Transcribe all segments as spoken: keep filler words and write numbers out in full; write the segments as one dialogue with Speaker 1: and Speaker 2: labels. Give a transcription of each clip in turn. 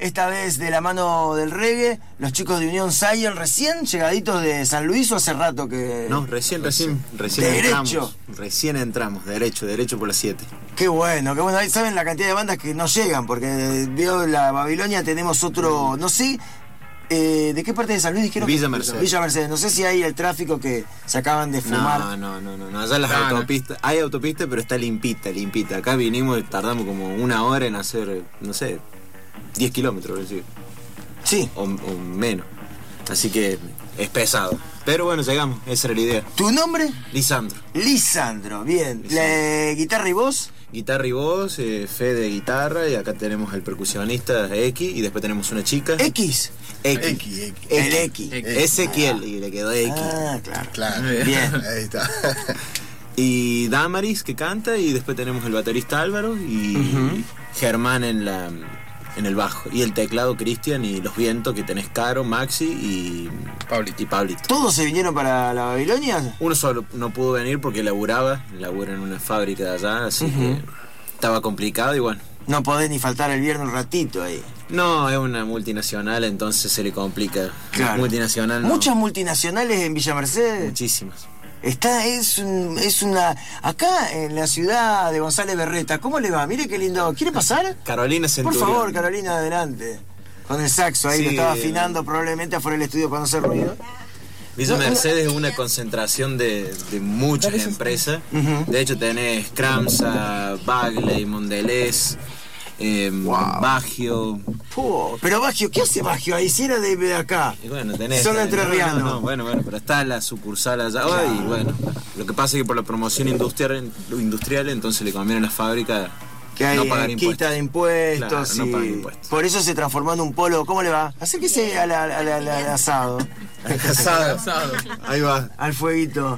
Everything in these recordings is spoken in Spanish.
Speaker 1: esta vez de la mano del reggae, los chicos de Unión Zion, recién llegaditos de San Luis, o hace rato que...
Speaker 2: No, recién, recién, recién
Speaker 1: Derecho.
Speaker 2: entramos. Recién entramos, derecho, derecho por las siete.
Speaker 1: Qué bueno, qué bueno. Ahí saben la cantidad de bandas que no llegan, porque veo la Babilonia, tenemos otro, no sé... Eh, ¿De qué parte de San Luis dijeron?
Speaker 2: Villa Mercedes.
Speaker 1: Villa Mercedes. No sé si hay el tráfico que se acaban de fumar.
Speaker 2: No, no, no, no, no. Allá las
Speaker 3: No, no.
Speaker 2: autopistas, hay autopistas, pero está limpita, limpita. Acá vinimos y tardamos como una hora en hacer, no sé, diez kilómetros, es decir,
Speaker 1: Sí.
Speaker 2: o, o menos. Así que es pesado. Pero bueno, llegamos, esa era la idea.
Speaker 1: ¿Tu nombre?
Speaker 2: Lisandro.
Speaker 1: Lisandro, bien.
Speaker 2: Lisandro.
Speaker 1: La, ¿guitarra y voz?
Speaker 2: Guitarra y voz, eh, Fede guitarra, y acá tenemos el percusionista X, y después tenemos una chica.
Speaker 1: ¿X?
Speaker 2: X.
Speaker 3: X, X.
Speaker 1: El X.
Speaker 2: Ezequiel, y le quedó X.
Speaker 1: Ah, claro.
Speaker 3: Claro.
Speaker 1: Bien.
Speaker 3: Ahí está.
Speaker 2: Y Damaris, que canta, y después tenemos el baterista Álvaro, y
Speaker 1: Ujú.
Speaker 2: Germán en la en el bajo, y el teclado Cristian, y los vientos que tenés Caro, Maxi y
Speaker 3: Pablito.
Speaker 2: y Pablito.
Speaker 1: ¿Todos se vinieron para la Babilonia?
Speaker 2: Uno solo no pudo venir porque laburaba, labura en una fábrica de allá, así
Speaker 1: Ujú.
Speaker 2: que estaba complicado y bueno.
Speaker 1: No podés ni faltar el viernes un ratito ahí.
Speaker 2: No, es una multinacional, entonces se le complica.
Speaker 1: Claro.
Speaker 2: Multinacional no.
Speaker 1: Muchas multinacionales en Villa Mercedes.
Speaker 2: Muchísimas.
Speaker 1: Está, es, un- es una... Acá en la ciudad de González Berreta, ¿cómo le va? Mire qué lindo. ¿Quiere pasar?
Speaker 2: Carolina
Speaker 1: Por
Speaker 2: Centurión.
Speaker 1: favor, Carolina, adelante. Con el saxo ahí,
Speaker 2: Sí.
Speaker 1: que estaba afinando probablemente afuera del estudio para no hacer ruido.
Speaker 2: Villa
Speaker 1: No, no.
Speaker 2: Mercedes es una concentración de, de muchas empresas.
Speaker 1: Ujú.
Speaker 2: De hecho tenés Cramsa, Bagley, Mondelez, eh, Bagio.
Speaker 1: Puh, pero Bagio, ¿qué hace Bagio ahí? Si era de, de acá.
Speaker 2: Y bueno, tenés.
Speaker 1: Son
Speaker 2: no,
Speaker 1: entrerrianos.
Speaker 2: no, no, bueno, bueno, pero está la sucursal allá.
Speaker 1: Claro.
Speaker 2: Y bueno, lo que pasa es que por la promoción industrial, industrial entonces le conviene a la fábrica
Speaker 1: Que hay
Speaker 2: no pagar
Speaker 1: eh,
Speaker 2: impuestos.
Speaker 1: quita de impuestos.
Speaker 2: Claro, no
Speaker 1: y
Speaker 2: pagan impuestos.
Speaker 1: Por eso se transformó en un polo. ¿Cómo le va? Acérquese al, al, al- al- al asado,
Speaker 2: Casado. Ahí va.
Speaker 1: al fueguito.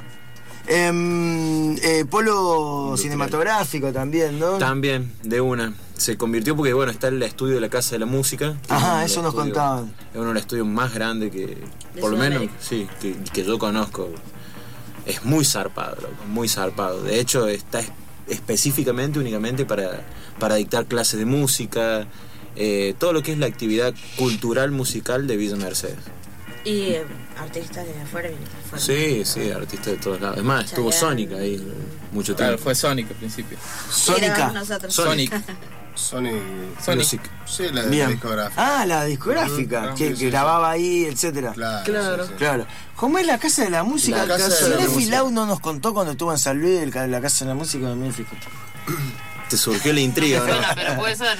Speaker 1: Em, eh, polo cinematográfico también, ¿no?
Speaker 2: También, de una. Se convirtió porque, bueno, está el estudio de la Casa de la Música. que
Speaker 1: Ajá,
Speaker 2: es
Speaker 1: eso
Speaker 2: uno de
Speaker 1: nos
Speaker 2: los estudios-
Speaker 1: contaban.
Speaker 2: Es uno de los estudios más grandes que,
Speaker 4: De
Speaker 2: por lo menos,
Speaker 4: Sudamérica.
Speaker 2: sí, que, que yo conozco. Es muy zarpado, loco, muy zarpado. De hecho, está es- específicamente, únicamente para, para dictar clases de música, eh, todo lo que es la actividad cultural musical de Villa Mercedes.
Speaker 4: Y eh, artistas de afuera vienen afuera.
Speaker 2: Sí, sí, artistas de todos lados. Es más, estuvo
Speaker 4: Chayanne.
Speaker 2: Sónica ahí mucho
Speaker 3: Claro,
Speaker 2: tiempo.
Speaker 3: fue Sonic al principio.
Speaker 4: Y grabamos
Speaker 1: Sónica.
Speaker 4: nosotros.
Speaker 2: Sonic.
Speaker 3: Sonic.
Speaker 2: Sonic.
Speaker 3: Music. Sí, la de
Speaker 1: Bien.
Speaker 3: discográfica.
Speaker 1: Ah, la discográfica,
Speaker 3: Ujú,
Speaker 1: que,
Speaker 3: sí,
Speaker 1: que
Speaker 3: sí,
Speaker 1: grababa ahí, etcétera.
Speaker 3: Claro.
Speaker 2: Claro.
Speaker 3: sí, sí.
Speaker 1: Claro. ¿Cómo es la Casa de la Música?
Speaker 3: La Casa de la
Speaker 1: Cinefi
Speaker 3: Música.
Speaker 1: Lau no nos contó cuando estuvo en San Luis el ca- la Casa de la Música de México.
Speaker 2: Te surgió la intriga, ¿no?
Speaker 5: Pero puede ser.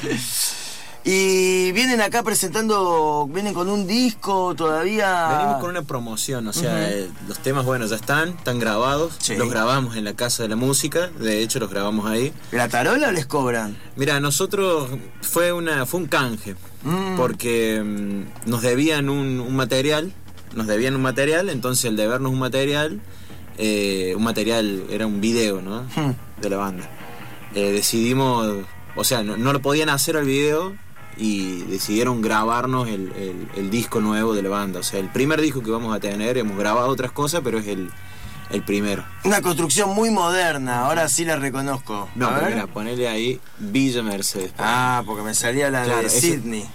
Speaker 1: Y vienen acá presentando, vienen con un disco todavía.
Speaker 2: Venimos con una promoción, o sea,
Speaker 1: Ujú.
Speaker 2: eh, los temas, bueno, ya están, están grabados,
Speaker 1: Sí.
Speaker 2: los grabamos en la Casa de la Música, de hecho los grabamos ahí.
Speaker 1: ¿La tarola o les cobran?
Speaker 2: Mira, nosotros fue una fue un canje,
Speaker 1: Mm.
Speaker 2: porque mm, nos debían un, un material, nos debían un material, entonces el debernos un material, eh, un material, era un video, ¿no?
Speaker 1: Hmm.
Speaker 2: De la banda. Eh, decidimos, o sea, no, no lo podían hacer al video y decidieron grabarnos el, el- el disco nuevo de la banda. O sea, el primer disco que vamos a tener, hemos grabado otras cosas, pero es el, el primero.
Speaker 1: Una construcción muy moderna, ahora sí la reconozco.
Speaker 2: No,
Speaker 1: A
Speaker 2: pero
Speaker 1: ver.
Speaker 2: mira, ponele ahí Villa Mercedes.
Speaker 1: Ah, porque me salía la
Speaker 2: Claro,
Speaker 1: de
Speaker 2: ese-
Speaker 1: Sydney.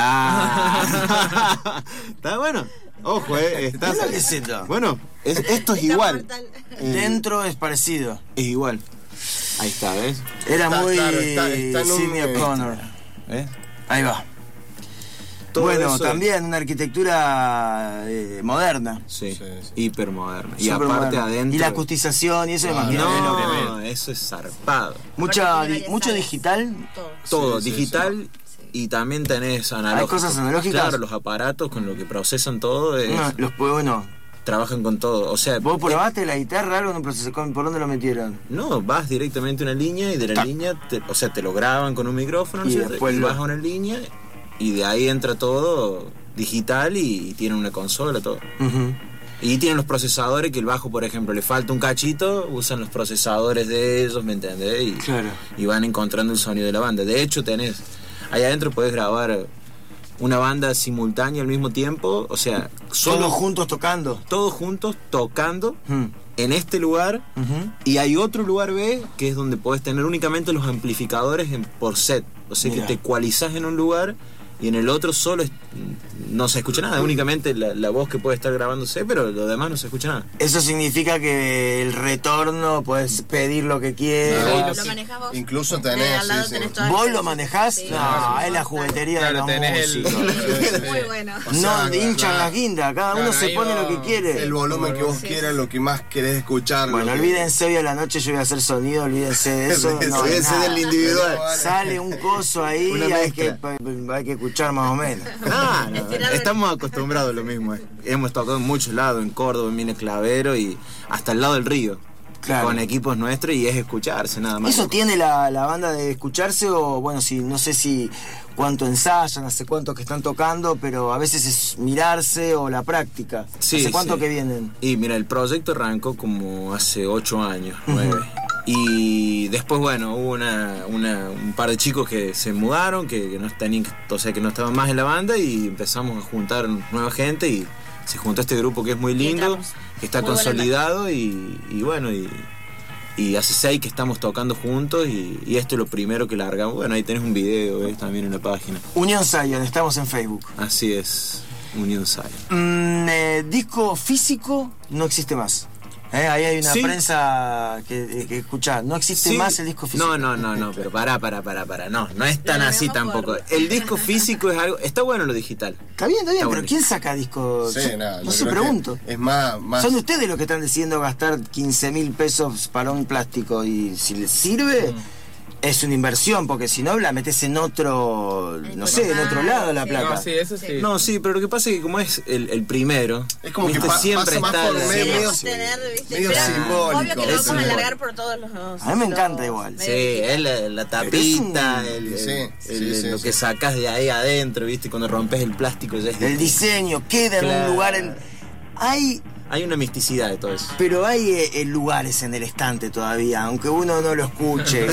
Speaker 2: Claro. Está bueno. Ojo, eh. Estás...
Speaker 1: ¿Qué es lo que es esto?
Speaker 2: Bueno, es- esto es
Speaker 4: Está
Speaker 2: igual.
Speaker 4: mortal.
Speaker 2: Eh,
Speaker 1: Dentro es parecido.
Speaker 2: Es igual. Ahí está, ¿ves?
Speaker 1: Era
Speaker 3: Está,
Speaker 1: muy
Speaker 3: claro, está- está en un,
Speaker 1: Sidney
Speaker 3: eh,
Speaker 1: O'Connor.
Speaker 2: ¿Ves?
Speaker 1: Ahí va.
Speaker 2: Todo
Speaker 1: Bueno,
Speaker 2: eso-
Speaker 1: también una arquitectura eh, moderna.
Speaker 2: Sí,
Speaker 3: Sí, sí.
Speaker 2: hipermoderna. Y
Speaker 1: Súper
Speaker 2: aparte
Speaker 1: moderna.
Speaker 2: adentro.
Speaker 1: Y la acustización y eso,
Speaker 3: Ah,
Speaker 1: imagínate lo que
Speaker 2: No, eso es zarpado.
Speaker 1: Mucha,
Speaker 4: Aparte
Speaker 1: di-
Speaker 4: tiene
Speaker 1: mucho
Speaker 4: varias
Speaker 1: digital.
Speaker 4: salas, todo.
Speaker 2: Todo,
Speaker 3: Sí, sí,
Speaker 2: digital.
Speaker 4: sí.
Speaker 2: Y también tenés analógicos.
Speaker 1: cosas analógicas?
Speaker 2: Claro, los aparatos con lo que procesan todo. es-
Speaker 1: No, los puedo, bueno.
Speaker 2: Trabajan con todo. O sea,
Speaker 1: ¿Vos probaste la guitarra algo en un proceso? ¿Por dónde lo metieron?
Speaker 2: no, vas directamente a una línea y de la
Speaker 1: Ta.
Speaker 2: línea, te- o sea, te lo graban con un micrófono, ¿no
Speaker 1: Y
Speaker 2: es cierto?
Speaker 1: después
Speaker 2: Y
Speaker 1: lo-
Speaker 2: vas a una línea y de ahí entra todo digital y, y tiene una consola, todo.
Speaker 1: Ujú.
Speaker 2: Y tienen los procesadores que el bajo, por ejemplo, le falta un cachito, usan los procesadores de ellos, ¿me entendés? Y,
Speaker 1: Claro.
Speaker 2: y van encontrando el sonido de la banda. De hecho, tenés, ahí adentro puedes grabar una banda simultánea al mismo tiempo, o sea, solo
Speaker 1: Todos juntos tocando.
Speaker 2: todos juntos tocando
Speaker 1: Mm.
Speaker 2: en este lugar.
Speaker 1: Ujú.
Speaker 2: Y hay otro lugar B que es donde podés tener únicamente los amplificadores en, por set. O sea
Speaker 1: Mira.
Speaker 2: que te ecualizás en un lugar y en el otro solo es- no se escucha nada, únicamente la, la voz que puede estar grabándose, pero lo demás no se escucha nada.
Speaker 1: Eso significa que el retorno puedes pedir lo que
Speaker 3: Sí,
Speaker 1: quieras.
Speaker 4: ¿Lo manejás vos?
Speaker 3: Incluso
Speaker 4: De
Speaker 3: tenés,
Speaker 4: al lado
Speaker 3: sí, sí.
Speaker 4: tenés toda
Speaker 1: ¿Vos
Speaker 4: la-
Speaker 1: lo manejás?
Speaker 4: Sí.
Speaker 1: No, es la juguetería
Speaker 5: Claro,
Speaker 1: de los
Speaker 5: tenés el-
Speaker 1: músicos.
Speaker 4: Muy bueno.
Speaker 3: O sea,
Speaker 1: No, hinchan
Speaker 3: claro,
Speaker 1: las guindas, cada uno
Speaker 5: Claro,
Speaker 1: se
Speaker 5: ahí
Speaker 1: pone
Speaker 5: va
Speaker 1: lo que quiere.
Speaker 3: El volumen que vos
Speaker 4: Sí,
Speaker 3: quieras,
Speaker 4: sí.
Speaker 3: lo que más querés escuchar.
Speaker 1: Bueno,
Speaker 3: lo que-
Speaker 1: olvídense hoy a la noche, yo voy a hacer sonido, olvídense de eso. No,
Speaker 2: Olvídense
Speaker 1: nada.
Speaker 2: del individual.
Speaker 1: Sale un coso ahí,
Speaker 2: Una
Speaker 1: hay que,
Speaker 2: mezcla.
Speaker 1: hay que escuchar más o menos.
Speaker 2: Ah, no,
Speaker 4: Estirarlo.
Speaker 2: estamos acostumbrados a lo mismo. eh. Hemos tocado en muchos lados, en Córdoba, en Minas Clavero y hasta el lado del río.
Speaker 1: Claro.
Speaker 2: Con equipos nuestros y es escucharse nada más.
Speaker 1: ¿Eso tiene la, la banda de escucharse o, bueno, si no sé si cuánto ensayan, hace cuánto que están tocando, pero a veces es mirarse o la práctica?
Speaker 2: Sí,
Speaker 1: ¿Hace cuánto
Speaker 2: sí.
Speaker 1: que vienen?
Speaker 2: Y mira, el proyecto arrancó como hace ocho años, nueve. Y después, bueno, hubo una, una- un par de chicos que se mudaron, que, que no tenían, o sea, que no estaban más en la banda y empezamos a juntar nueva gente y se juntó este grupo que es muy
Speaker 4: Y
Speaker 2: lindo,
Speaker 4: entramos.
Speaker 2: que está
Speaker 4: Muy buena
Speaker 2: consolidado y, y bueno, y, y hace seis que estamos tocando juntos y, y esto es lo primero que largamos. Bueno, ahí tenés un video, ¿ves? También en la página.
Speaker 1: Unión Zion, estamos en Facebook.
Speaker 2: Así es, Unión Zion.
Speaker 1: Mm, eh, disco físico no existe más. Eh, ahí hay una
Speaker 2: Sí.
Speaker 1: prensa que, que escuchar. No existe
Speaker 2: Sí.
Speaker 1: más el disco físico.
Speaker 2: No, no, no, no, pero pará, pará, pará, pará. No, no es tan
Speaker 4: Lo
Speaker 2: así
Speaker 4: debemos
Speaker 2: tampoco.
Speaker 4: jugar.
Speaker 2: El disco físico es algo. Está bueno lo digital.
Speaker 1: Está bien, está bien,
Speaker 2: Está
Speaker 1: pero
Speaker 2: bueno.
Speaker 1: ¿quién saca discos?
Speaker 3: Sí,
Speaker 1: Yo-
Speaker 3: nada,
Speaker 1: no
Speaker 3: yo
Speaker 1: se
Speaker 3: creo que
Speaker 1: pregunto.
Speaker 3: Es más, más
Speaker 1: Son ustedes los que están decidiendo gastar quince mil pesos para un plástico y si les sirve,
Speaker 2: Mm.
Speaker 1: es una inversión, porque si no la metes en otro, no sé, en otro lado la
Speaker 4: Sí.
Speaker 1: plata.
Speaker 5: No, sí, eso sí.
Speaker 2: No, sí, pero lo que pasa es que como es el, el primero,
Speaker 3: Es como que
Speaker 2: viste,
Speaker 3: pa-
Speaker 2: siempre
Speaker 3: pasa más
Speaker 2: está
Speaker 3: por
Speaker 2: la-
Speaker 3: medio,
Speaker 4: Queremos
Speaker 3: sí.
Speaker 4: tener, ¿viste?
Speaker 3: medio
Speaker 4: Pero
Speaker 3: simbólico,
Speaker 4: obvio que lo
Speaker 3: es
Speaker 4: vamos a
Speaker 3: simbólico.
Speaker 4: alargar por todos los...
Speaker 1: A mí me encanta igual.
Speaker 2: Sí, es la, la tapita, el, el-
Speaker 3: Sí,
Speaker 2: el-
Speaker 3: sí, sí,
Speaker 2: lo
Speaker 3: sí.
Speaker 2: que sacas de ahí adentro, viste, cuando rompes el plástico ya es
Speaker 1: El diseño queda en un
Speaker 2: Claro.
Speaker 1: lugar en... Hay,
Speaker 2: Hay una misticidad de todo eso.
Speaker 1: pero hay eh, eh, lugares en el estante todavía, aunque uno no lo escuche.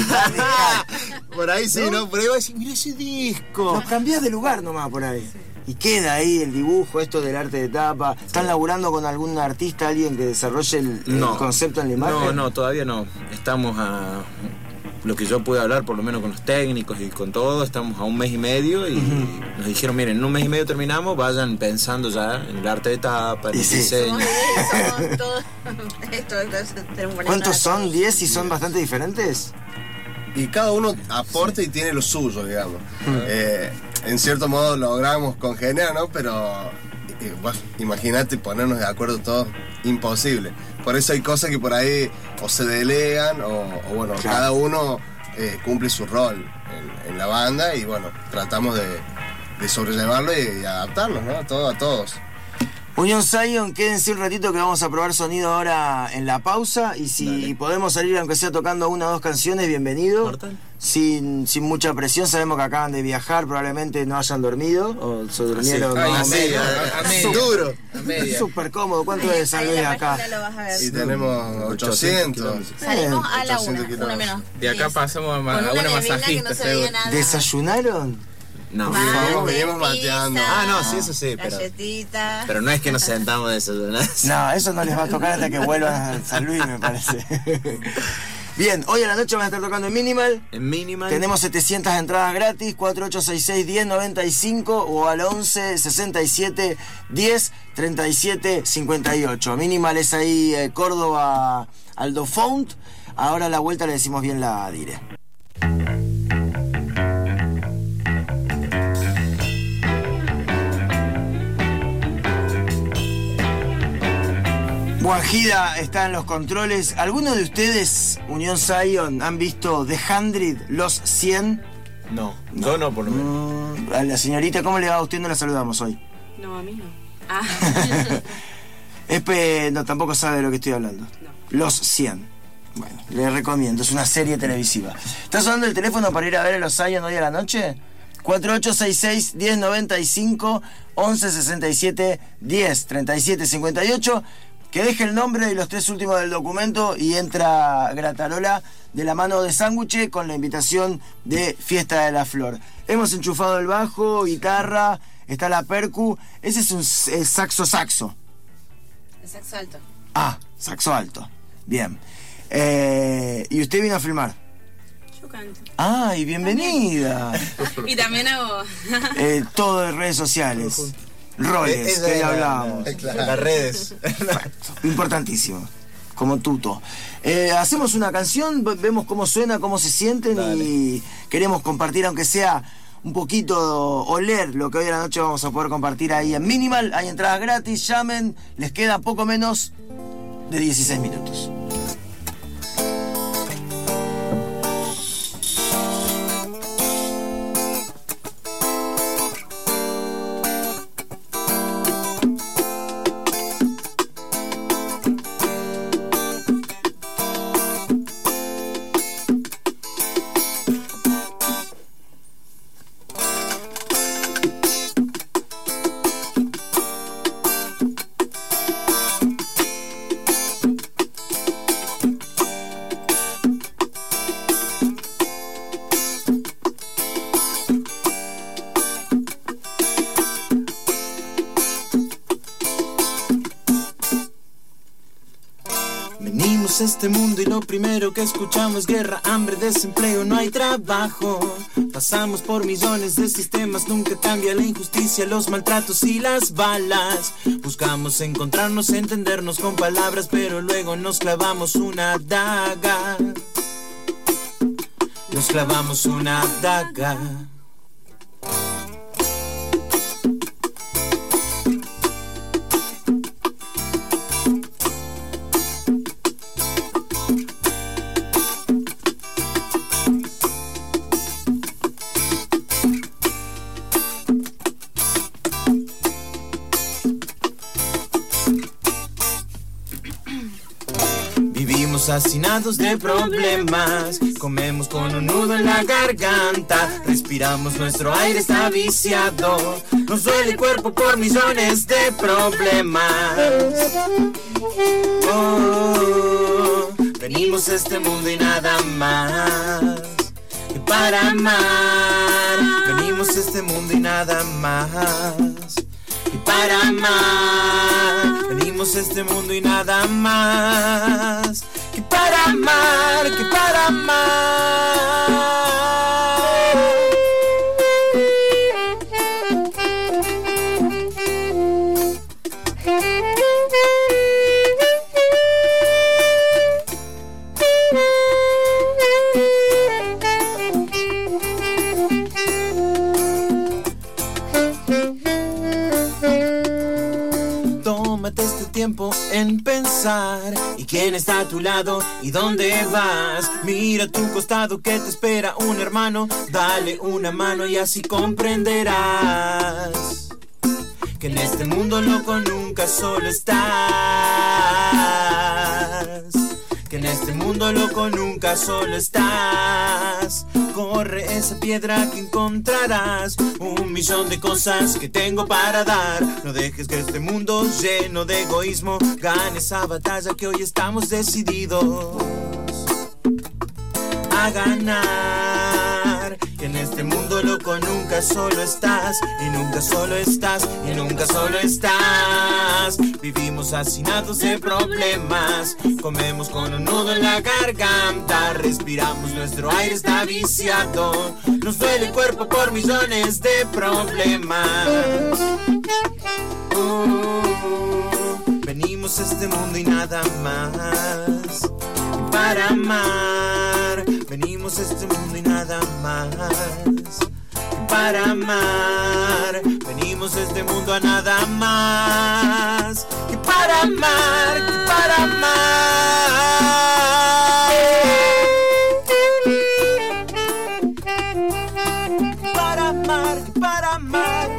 Speaker 2: Por ahí sí, ¿no? Por ahí va a decir, mira ese disco.
Speaker 1: Lo cambiás de lugar nomás por ahí. Y queda ahí el dibujo, esto del arte de tapa. ¿Están laburando con algún artista, alguien que desarrolle el, el
Speaker 2: No.
Speaker 1: concepto en la imagen?
Speaker 2: No, no, todavía no. Estamos a lo que yo pude hablar, por lo menos con los técnicos y con todo, estamos a un mes y medio y nos dijeron, miren, en un mes y medio terminamos, vayan pensando ya en el arte de tapa, en
Speaker 1: Y
Speaker 2: el
Speaker 1: sí.
Speaker 2: diseño.
Speaker 4: Somos diez, somos todos... Esto, entonces tenemos que poner
Speaker 1: ¿Cuántos
Speaker 4: nada
Speaker 1: son?
Speaker 4: todos.
Speaker 1: ¿Diez y son bastante diferentes?
Speaker 3: Y cada uno aporta y tiene lo suyo, digamos. Eh, en cierto modo logramos congeniar, ¿no? Pero eh, vos imagínate ponernos de acuerdo todos, imposible. Por eso hay cosas que por ahí o se delegan o, o bueno,
Speaker 1: Claro.
Speaker 3: cada uno eh, cumple su rol en, en la banda y bueno, tratamos de, de sobrellevarlo y, y adaptarnos, ¿no? Todo a todos.
Speaker 1: Unión Zion, quédense un ratito que vamos a probar sonido ahora en la pausa y si
Speaker 2: Dale.
Speaker 1: podemos salir aunque sea tocando una o dos canciones, bienvenido.
Speaker 2: Mortal.
Speaker 1: Sin, sin mucha presión, sabemos que acaban de viajar, probablemente no hayan dormido o se durmieron
Speaker 5: Ay,
Speaker 1: más
Speaker 5: a
Speaker 1: o
Speaker 5: media,
Speaker 1: menos.
Speaker 5: a- a media.
Speaker 2: Duro.
Speaker 5: A media.
Speaker 1: Súper cómodo. ¿Cuánto
Speaker 4: Ahí-
Speaker 1: es San
Speaker 4: ahí
Speaker 1: Luis
Speaker 4: la
Speaker 1: acá?
Speaker 4: página lo vas a ver.
Speaker 3: Y tenemos ochocientos.
Speaker 4: Salimos a la
Speaker 3: ochocientos
Speaker 4: una, una
Speaker 3: kilómetros.
Speaker 4: menos.
Speaker 5: De acá
Speaker 4: diez.
Speaker 5: pasamos a, ma-
Speaker 4: Con
Speaker 5: a
Speaker 4: una
Speaker 5: una
Speaker 4: neblina que
Speaker 5: masajista,
Speaker 4: no se veía
Speaker 5: seguro.
Speaker 4: nada.
Speaker 1: ¿Desayunaron?
Speaker 2: No.
Speaker 3: Venimos-
Speaker 4: Mate,
Speaker 3: venimos mateando.
Speaker 4: pizza,
Speaker 2: Ah, no, sí, eso sí, pero-
Speaker 4: Galletita.
Speaker 2: Pero no es que nos sentamos de desayunar.
Speaker 1: No, eso no les va a tocar hasta que vuelvan a San Luis, me parece. Bien, hoy a la noche van a estar tocando en Minimal.
Speaker 2: En Minimal.
Speaker 1: Tenemos setecientas entradas gratis, cuatro ocho seis seis, diez noventa y cinco o al once sesenta y siete, diez treinta y siete cincuenta y ocho. Minimal es ahí, eh, Córdoba, Aldo Font. Ahora a la vuelta le decimos bien la dire. Guajida está en los controles. ¿Alguno de ustedes, Unión Zion, han visto The Hundred, los cien?
Speaker 2: No, yo no, por lo menos.
Speaker 1: Mm, a la señorita, ¿cómo le va a usted? No la saludamos hoy.
Speaker 6: No, a mí no. Ah,
Speaker 1: Espe no, tampoco sabe de lo que estoy hablando. Los cien. Bueno, le recomiendo, es una serie televisiva. ¿Estás usando el teléfono para ir a ver a los Zion hoy a la noche? cuatro ocho seis seis, diez noventa y cinco, once sesenta y siete, diez treinta y siete cincuenta y ocho. Que deje el nombre y los tres últimos del documento y entra Gratarola de la mano de Sándwich con la invitación de Fiesta de la Flor. Hemos enchufado el bajo, guitarra, está la percu. Ese es un eh, saxo saxo.
Speaker 4: El saxo alto.
Speaker 1: Ah, saxo alto. Bien. Eh, ¿Y usted vino a filmar?
Speaker 4: Yo
Speaker 5: canto.
Speaker 1: ¡Ay, bienvenida!
Speaker 5: Y también hago...
Speaker 1: eh, todo en redes sociales. Roles,
Speaker 2: Esa
Speaker 1: que
Speaker 2: es
Speaker 1: ya
Speaker 2: la-
Speaker 1: hablábamos.
Speaker 2: la- Las redes.
Speaker 1: Importantísimo. Como tuto. Eh, hacemos una canción, ve- vemos cómo suena, cómo se sienten
Speaker 2: Dale.
Speaker 1: y queremos compartir, aunque sea un poquito, oler lo que hoy a la noche vamos a poder compartir ahí en Minimal. Hay entradas gratis, llamen, les queda poco menos de dieciséis minutos.
Speaker 2: Venimos a este mundo y lo primero que escuchamos: guerra, hambre, desempleo, no hay trabajo. Pasamos por millones de sistemas, nunca cambia la injusticia, los maltratos y las balas. Buscamos encontrarnos, entendernos con palabras, pero luego nos clavamos una daga. Nos clavamos una daga. Vivimos hacinados de problemas, comemos con un nudo en la garganta, respiramos, nuestro aire está viciado, nos duele el cuerpo por millones de problemas. Oh, venimos a este mundo y nada más que para amar. Venimos a este mundo y nada más que para amar. Venimos a este mundo y nada más que para amar, que para amar. Tómate este tiempo en pensar y quién está a tu lado y dónde vas. Mira a tu costado que te espera un hermano, dale una mano y así comprenderás que en este mundo loco nunca solo estás. Que en este mundo loco nunca solo estás. Corre esa piedra que encontrarás un millón de cosas que tengo para dar. No dejes que este mundo lleno de egoísmo gane esa batalla que hoy estamos decididos a ganar. Que en este mundo loco nunca solo estás, y nunca solo estás, y nunca solo estás. Vivimos hacinados de problemas, comemos con un nudo en la garganta, respiramos, nuestro aire está viciado, nos duele el cuerpo por millones de problemas. Uh, venimos a este mundo y nada más para amar. Venimos a este mundo y nada más para amar. Venimos a este mundo a nada más que para amar, que para amar. Para amar, que para amar.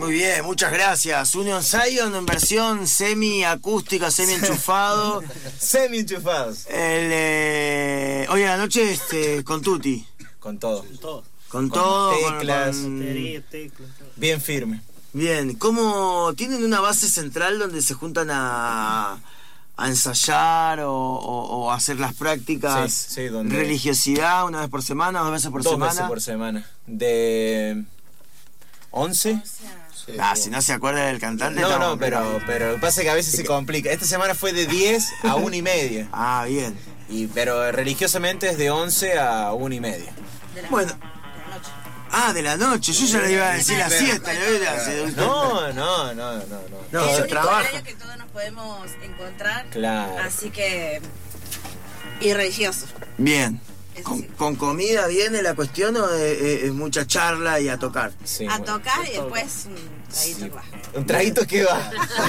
Speaker 1: Muy bien, muchas gracias. Union Zion en versión semi-acústica, semi-enchufado.
Speaker 2: Semi-enchufados.
Speaker 1: El, eh, hoy a la noche este, con Tutti.
Speaker 2: Con todo.
Speaker 5: Con todo.
Speaker 1: Con,
Speaker 2: Con
Speaker 1: todo. con-
Speaker 2: teclas.
Speaker 1: con-
Speaker 5: Batería, teclas, todo.
Speaker 2: Bien firme.
Speaker 1: Bien, ¿cómo tienen una base central donde se juntan a, a ensayar o, o- o hacer las prácticas?
Speaker 2: Sí, sí, donde-
Speaker 1: Religiosidad, una vez por semana, dos veces por
Speaker 2: Dos
Speaker 1: semana.
Speaker 2: veces por semana. De once.
Speaker 3: Sí,
Speaker 1: Ah,
Speaker 3: sí.
Speaker 1: si no se acuerda del cantante.
Speaker 2: No,
Speaker 1: estamos
Speaker 2: no, pero,
Speaker 1: complicados.
Speaker 2: pero lo que pasa es que a veces se complica. Esta semana fue de diez a una y media.
Speaker 1: Ah, bien.
Speaker 2: Y, pero religiosamente es de once a una y media.
Speaker 4: De la,
Speaker 1: Bueno.
Speaker 4: de la noche.
Speaker 1: Ah, de la noche. Yo ya le iba a decir la
Speaker 3: Pero-
Speaker 1: siesta. le iba a decir-
Speaker 2: No, no, no, no, no.
Speaker 1: No,
Speaker 4: es
Speaker 1: se
Speaker 4: el único
Speaker 1: trabaja.
Speaker 4: horario que todos nos podemos encontrar.
Speaker 2: Claro.
Speaker 4: Así que. Y religioso.
Speaker 1: Bien.
Speaker 4: Eso
Speaker 1: ¿Con,
Speaker 4: sí.
Speaker 1: con comida viene la cuestión o es, es- es mucha charla y a tocar?
Speaker 2: Sí,
Speaker 4: A
Speaker 2: bueno.
Speaker 4: tocar y después un traguito
Speaker 2: Sí.
Speaker 4: que va.
Speaker 2: Un traguito que va.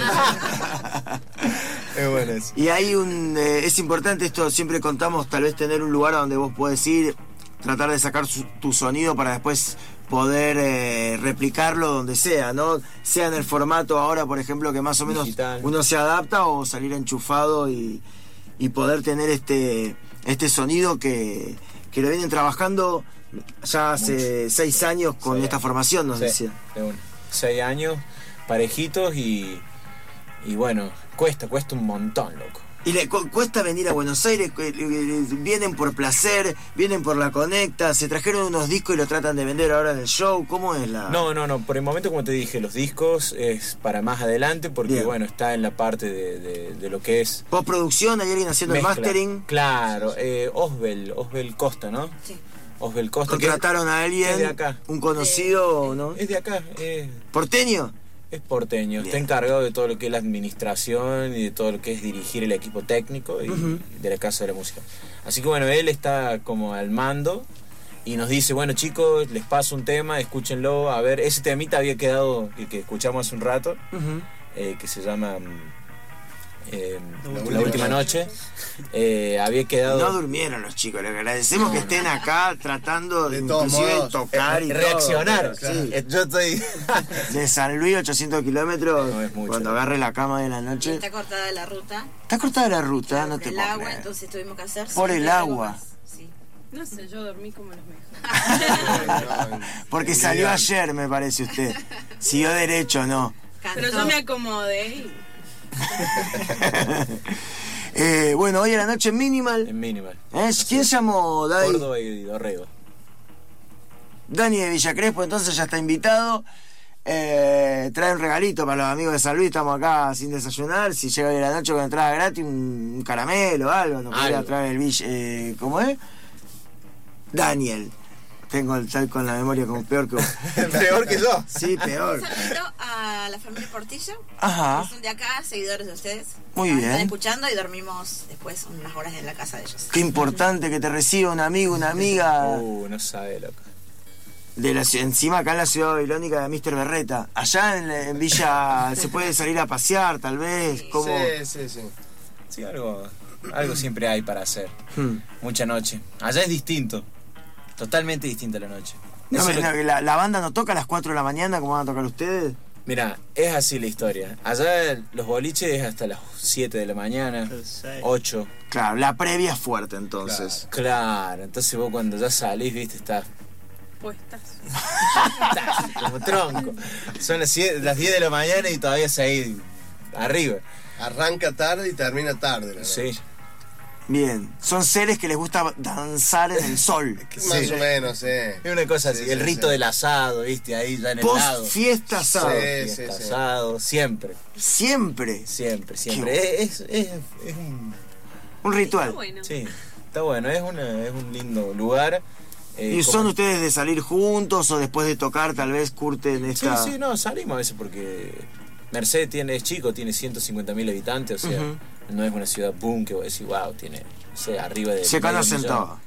Speaker 2: Es bueno eso.
Speaker 1: Y hay un... eh, es importante esto, siempre contamos tal vez tener un lugar a donde vos podés ir, tratar de sacar su- tu sonido para después poder eh, replicarlo donde sea, ¿no? Sea en el formato ahora, por ejemplo, que más o menos
Speaker 2: Digital.
Speaker 1: uno se adapta o salir enchufado y, y poder tener este, este sonido que, que lo vienen trabajando ya hace seis años con
Speaker 2: Seis
Speaker 1: esta
Speaker 2: años.
Speaker 1: formación, nos
Speaker 2: Sí,
Speaker 1: decía.
Speaker 2: de una. Seis años, parejitos y. Y bueno, cuesta, cuesta un montón, loco.
Speaker 1: Y le cu- cuesta venir a Buenos Aires, cu- eh, eh, vienen por placer, vienen por la conecta, se trajeron unos discos y los tratan de vender ahora en el show, ¿cómo es la...?
Speaker 2: No, no, no, por el momento, como te dije, los discos es para más adelante porque,
Speaker 1: Bien.
Speaker 2: bueno, está en la parte de, de- de lo que es.
Speaker 1: Postproducción, hay alguien haciendo
Speaker 2: mezcla.
Speaker 1: el mastering,
Speaker 2: Claro, eh, Osbel, Osbel Costa, ¿no?
Speaker 4: Sí.
Speaker 2: Osbel Costa. que
Speaker 1: contrataron a alguien,
Speaker 2: es de acá.
Speaker 1: un conocido, ¿no?
Speaker 2: Es de acá, es,
Speaker 1: ¿Porteño?
Speaker 2: es porteño, está
Speaker 1: Bien.
Speaker 2: encargado de todo lo que es la administración y de todo lo que es dirigir el equipo técnico y
Speaker 1: Ujú.
Speaker 2: de la Casa de la Música. Así que bueno, él está como al mando y nos dice, bueno chicos, les paso un tema, escúchenlo, a ver, ese temita había quedado, el que escuchamos hace un rato,
Speaker 1: Ujú.
Speaker 2: eh, que se llama mm, eh,
Speaker 5: La
Speaker 2: La,
Speaker 5: última
Speaker 2: Última Noche, eh, había quedado...
Speaker 1: No durmieron los chicos, le agradecemos que estén acá tratando de
Speaker 3: De todos
Speaker 1: inclusive
Speaker 3: modos,
Speaker 1: tocar y
Speaker 2: reaccionar.
Speaker 1: todo, sí.
Speaker 2: Eh, Yo estoy...
Speaker 1: De San Luis, ochocientos kilómetros,
Speaker 2: No, es mucho.
Speaker 1: cuando agarre la cama de la
Speaker 4: Y
Speaker 1: noche.
Speaker 4: está cortada la ruta.
Speaker 1: Está cortada la ruta, no te
Speaker 4: el
Speaker 1: puedo
Speaker 4: agua,
Speaker 1: creer.
Speaker 4: entonces tuvimos que hacer.
Speaker 1: Por el
Speaker 4: siempre algo
Speaker 1: agua.
Speaker 4: más. Sí.
Speaker 6: No sé, yo dormí como los mejores.
Speaker 1: Porque salió ayer, me parece usted. Siguió derecho, ¿no?
Speaker 4: Cantó.
Speaker 6: Pero yo me acomodé y
Speaker 1: Eh, bueno, hoy a la noche Minimal.
Speaker 2: En Minimal.
Speaker 1: ¿Eh? ¿Quién llamó? Dani?
Speaker 2: Córdoba y Dorrego.
Speaker 1: Dani de Villa Crespo, entonces ya está invitado. Eh, trae un regalito para los amigos de San Luis. Estamos acá sin desayunar. Si llega hoy a la noche con entrada gratis, un, un caramelo o algo. Nos podría
Speaker 2: Algo.
Speaker 1: traer el Villa. Eh, ¿Cómo es? Daniel. Tengo el tal con la memoria como peor que vos.
Speaker 2: Peor que yo.
Speaker 1: Sí, peor.
Speaker 4: Un saludito a la familia Portillo.
Speaker 1: Ajá.
Speaker 4: Que son de acá, seguidores de ustedes.
Speaker 1: Muy
Speaker 4: Nos
Speaker 1: bien.
Speaker 4: Están escuchando y dormimos después unas horas en la casa de ellos.
Speaker 1: Qué importante que te reciba un amigo, una amiga.
Speaker 2: Uh, no sabe, loco.
Speaker 1: De la, ci- encima acá en la ciudad babilónica de míster Berreta. Allá en, en Villa se puede salir a pasear, tal vez. Como...
Speaker 3: Sí, sí, sí.
Speaker 2: Sí, algo, algo siempre hay para hacer.
Speaker 1: Hmm.
Speaker 2: Mucha noche. Allá es distinto. Totalmente distinta la noche.
Speaker 1: No,
Speaker 2: Eso
Speaker 1: me-
Speaker 2: es lo
Speaker 1: no,
Speaker 2: que-
Speaker 1: la, la banda no toca a las cuatro de la mañana como van a tocar ustedes.
Speaker 2: Mira, es así la historia. Allá los boliches es hasta las siete de la mañana,
Speaker 5: el seis.
Speaker 2: ocho.
Speaker 1: Claro, la previa es fuerte entonces.
Speaker 2: Claro, entonces vos cuando ya salís, viste, estás,
Speaker 6: puestas.
Speaker 2: estás como tronco. Son las, siete- las diez de la mañana y todavía seguís arriba.
Speaker 3: Arranca tarde y termina tarde. la
Speaker 2: Sí.
Speaker 3: noche.
Speaker 1: Bien, son seres que les gusta danzar en el sol.
Speaker 3: Más
Speaker 2: Sí.
Speaker 3: o menos, eh.
Speaker 2: Es una cosa así,
Speaker 3: Sí,
Speaker 2: el
Speaker 3: sí,
Speaker 2: rito
Speaker 3: sí.
Speaker 2: del asado, viste, ahí ya en el
Speaker 1: Post
Speaker 2: lado.
Speaker 1: fiesta asado.
Speaker 3: Sí.
Speaker 2: Fiesta,
Speaker 3: sí.
Speaker 2: asado, siempre,
Speaker 1: Siempre.
Speaker 2: siempre, siempre. Es, es, es, es un...
Speaker 1: Un ritual.
Speaker 6: Bueno.
Speaker 2: Sí, está bueno, es, una, es un lindo lugar. eh,
Speaker 1: ¿Y son
Speaker 2: como-
Speaker 1: ustedes de salir juntos o después de tocar tal vez curten
Speaker 2: Sí,
Speaker 1: esta...?
Speaker 2: sí, no, salimos a veces porque Mercedes tiene, es chico, tiene ciento cincuenta mil habitantes, o sea,
Speaker 1: Ujú.
Speaker 2: no es una ciudad boom que vos decís, wow, tiene, no sé, arriba de
Speaker 1: Se
Speaker 2: medio
Speaker 1: conocen
Speaker 2: millón.
Speaker 1: todos.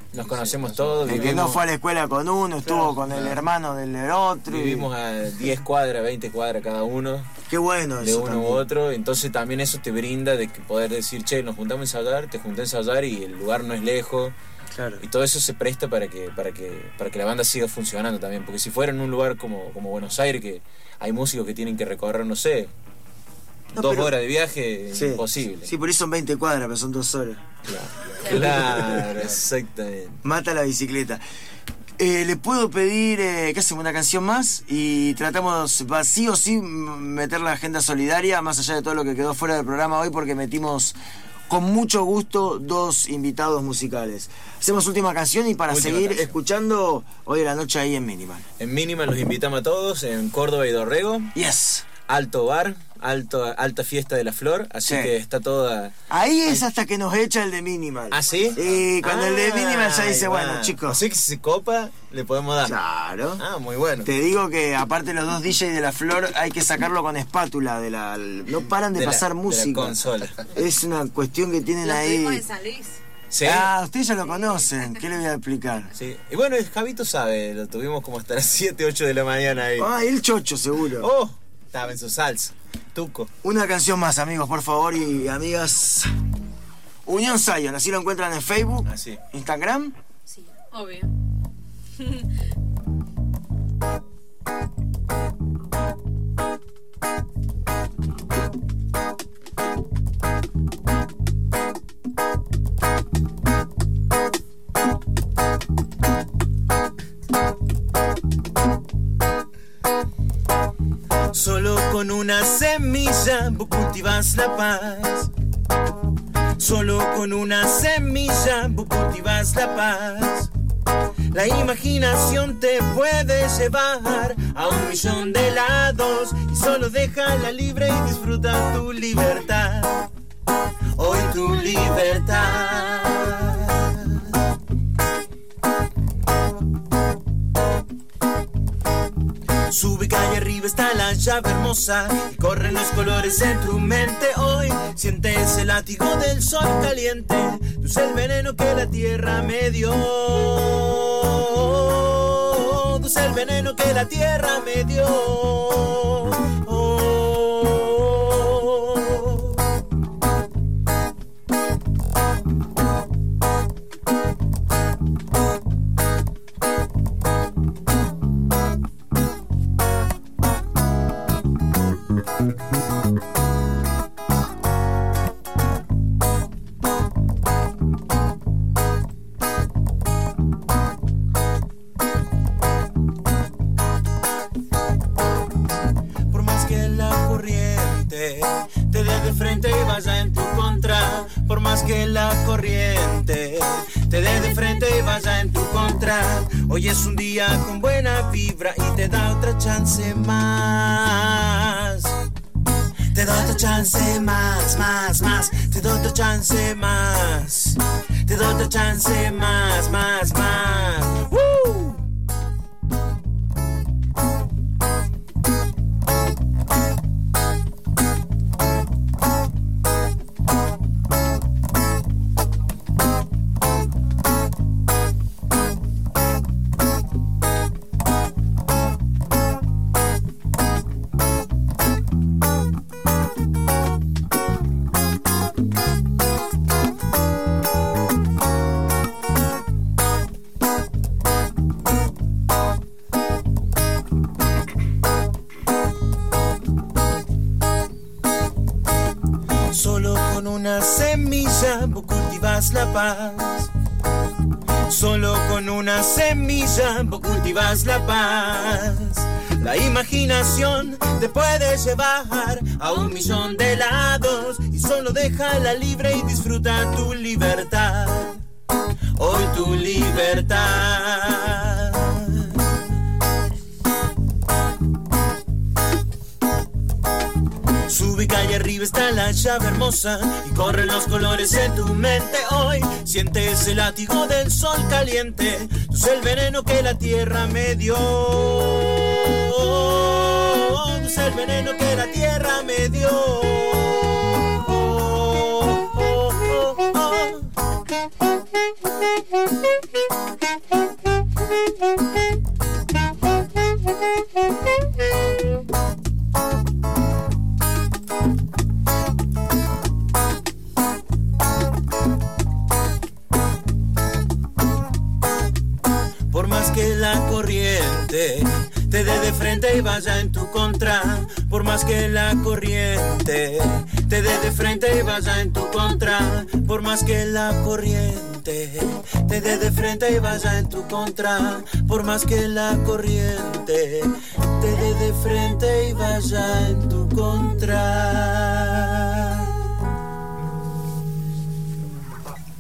Speaker 2: Nos conocemos todos.
Speaker 1: El que no fue a la escuela con uno, estuvo claro, con el claro. hermano del otro.
Speaker 2: Vivimos a diez cuadras, veinte cuadras cada uno.
Speaker 1: Qué bueno
Speaker 2: de
Speaker 1: eso.
Speaker 2: De uno
Speaker 1: también.
Speaker 2: u otro. Entonces también eso te brinda de poder decir, che, nos juntamos a ensayar, te junté a ensayar y el lugar no es lejos.
Speaker 1: Claro.
Speaker 2: Y todo eso se presta para que, para que, para que la banda siga funcionando también. Porque si fuera en un lugar como, como Buenos Aires, que hay músicos que tienen que recorrer, no sé, no, dos pero, horas de viaje, sí, imposible.
Speaker 1: Sí, por eso son veinte cuadras, pero son dos horas.
Speaker 2: Claro, claro, exactamente.
Speaker 1: Mata la bicicleta. Eh, ¿Le puedo pedir eh, que hacemos una canción más? Y tratamos, va, sí o sí, meter la agenda solidaria, más allá de todo lo que quedó fuera del programa hoy, porque metimos con mucho gusto dos invitados musicales. Hacemos última canción y para última seguir canción. Escuchando hoy a la noche ahí en Minimal.
Speaker 2: En Minimal los invitamos a todos, en Córdoba y Dorrego.
Speaker 1: Yes.
Speaker 2: Alto bar, alto, alta fiesta de la flor, así sí. que está toda...
Speaker 1: Ahí es hasta que nos echa el de Minimal.
Speaker 2: ¿Ah, sí?
Speaker 1: Y cuando ah, el de Minimal ya dice, bueno,
Speaker 2: va.
Speaker 1: chicos...
Speaker 2: Así que si se copa, le podemos dar.
Speaker 1: Claro.
Speaker 2: Ah, muy bueno.
Speaker 1: Te digo que aparte los dos D Js de la flor hay que sacarlo con espátula de la... No paran de, de pasar
Speaker 2: la,
Speaker 1: música.
Speaker 2: De la consola.
Speaker 1: Es una cuestión que tienen
Speaker 4: Los
Speaker 1: ahí...
Speaker 4: en San Luis.
Speaker 2: ¿Sí?
Speaker 1: Ah, ustedes ya lo conocen, ¿qué le voy a explicar?
Speaker 2: Sí. Y bueno, el Javito sabe, lo tuvimos como hasta las siete, ocho de la mañana ahí.
Speaker 1: Ah, el chocho seguro.
Speaker 2: Oh, estaba en su salsa. Tuco.
Speaker 1: Una canción más, amigos, por favor, y amigas. Unión Zion, así lo encuentran en Facebook,
Speaker 2: ah, sí.
Speaker 1: Instagram.
Speaker 6: Sí, obvio.
Speaker 2: Solo con una semilla vos cultivas la paz. Solo con una semilla vos cultivas la paz. La imaginación te puede llevar a un millón de lados y solo déjala libre y disfruta tu libertad. Hoy tu libertad. Sube calle arriba está la llave hermosa y corren los colores en tu mente hoy. Sientes el látigo del sol caliente, tú eres el veneno que la tierra me dio. Tú eres el veneno que la tierra me dio. Oh. Por más que la corriente te dé de frente y vaya en tu contra, por más que la corriente te dé de frente y vaya en tu contra, hoy es un día con buena vibra y te da otra chance más. Te doy otra chance más, más, más. Te doy otra chance más. Te doy otra chance más, más, más. ¡Woo! Solo con una semilla vos cultivas la paz. Solo con una semilla vos cultivas la paz. La imaginación te puede llevar a un millón de lados y solo déjala libre y disfruta tu libertad. Hoy tu libertad. Sube calle arriba está la llave hermosa y corren los colores en tu mente hoy. Siente ese látigo del sol caliente, tú eres el veneno que la tierra me dio. Tú eres el veneno que la tierra me dio. Oh, oh, oh, oh. más que la corriente te dé de frente y vaya en tu contra, por más que la corriente te dé de frente y vaya en tu contra, por más que la corriente te dé de frente y vaya en tu contra, por más que la corriente te dé de frente y vaya en tu contra.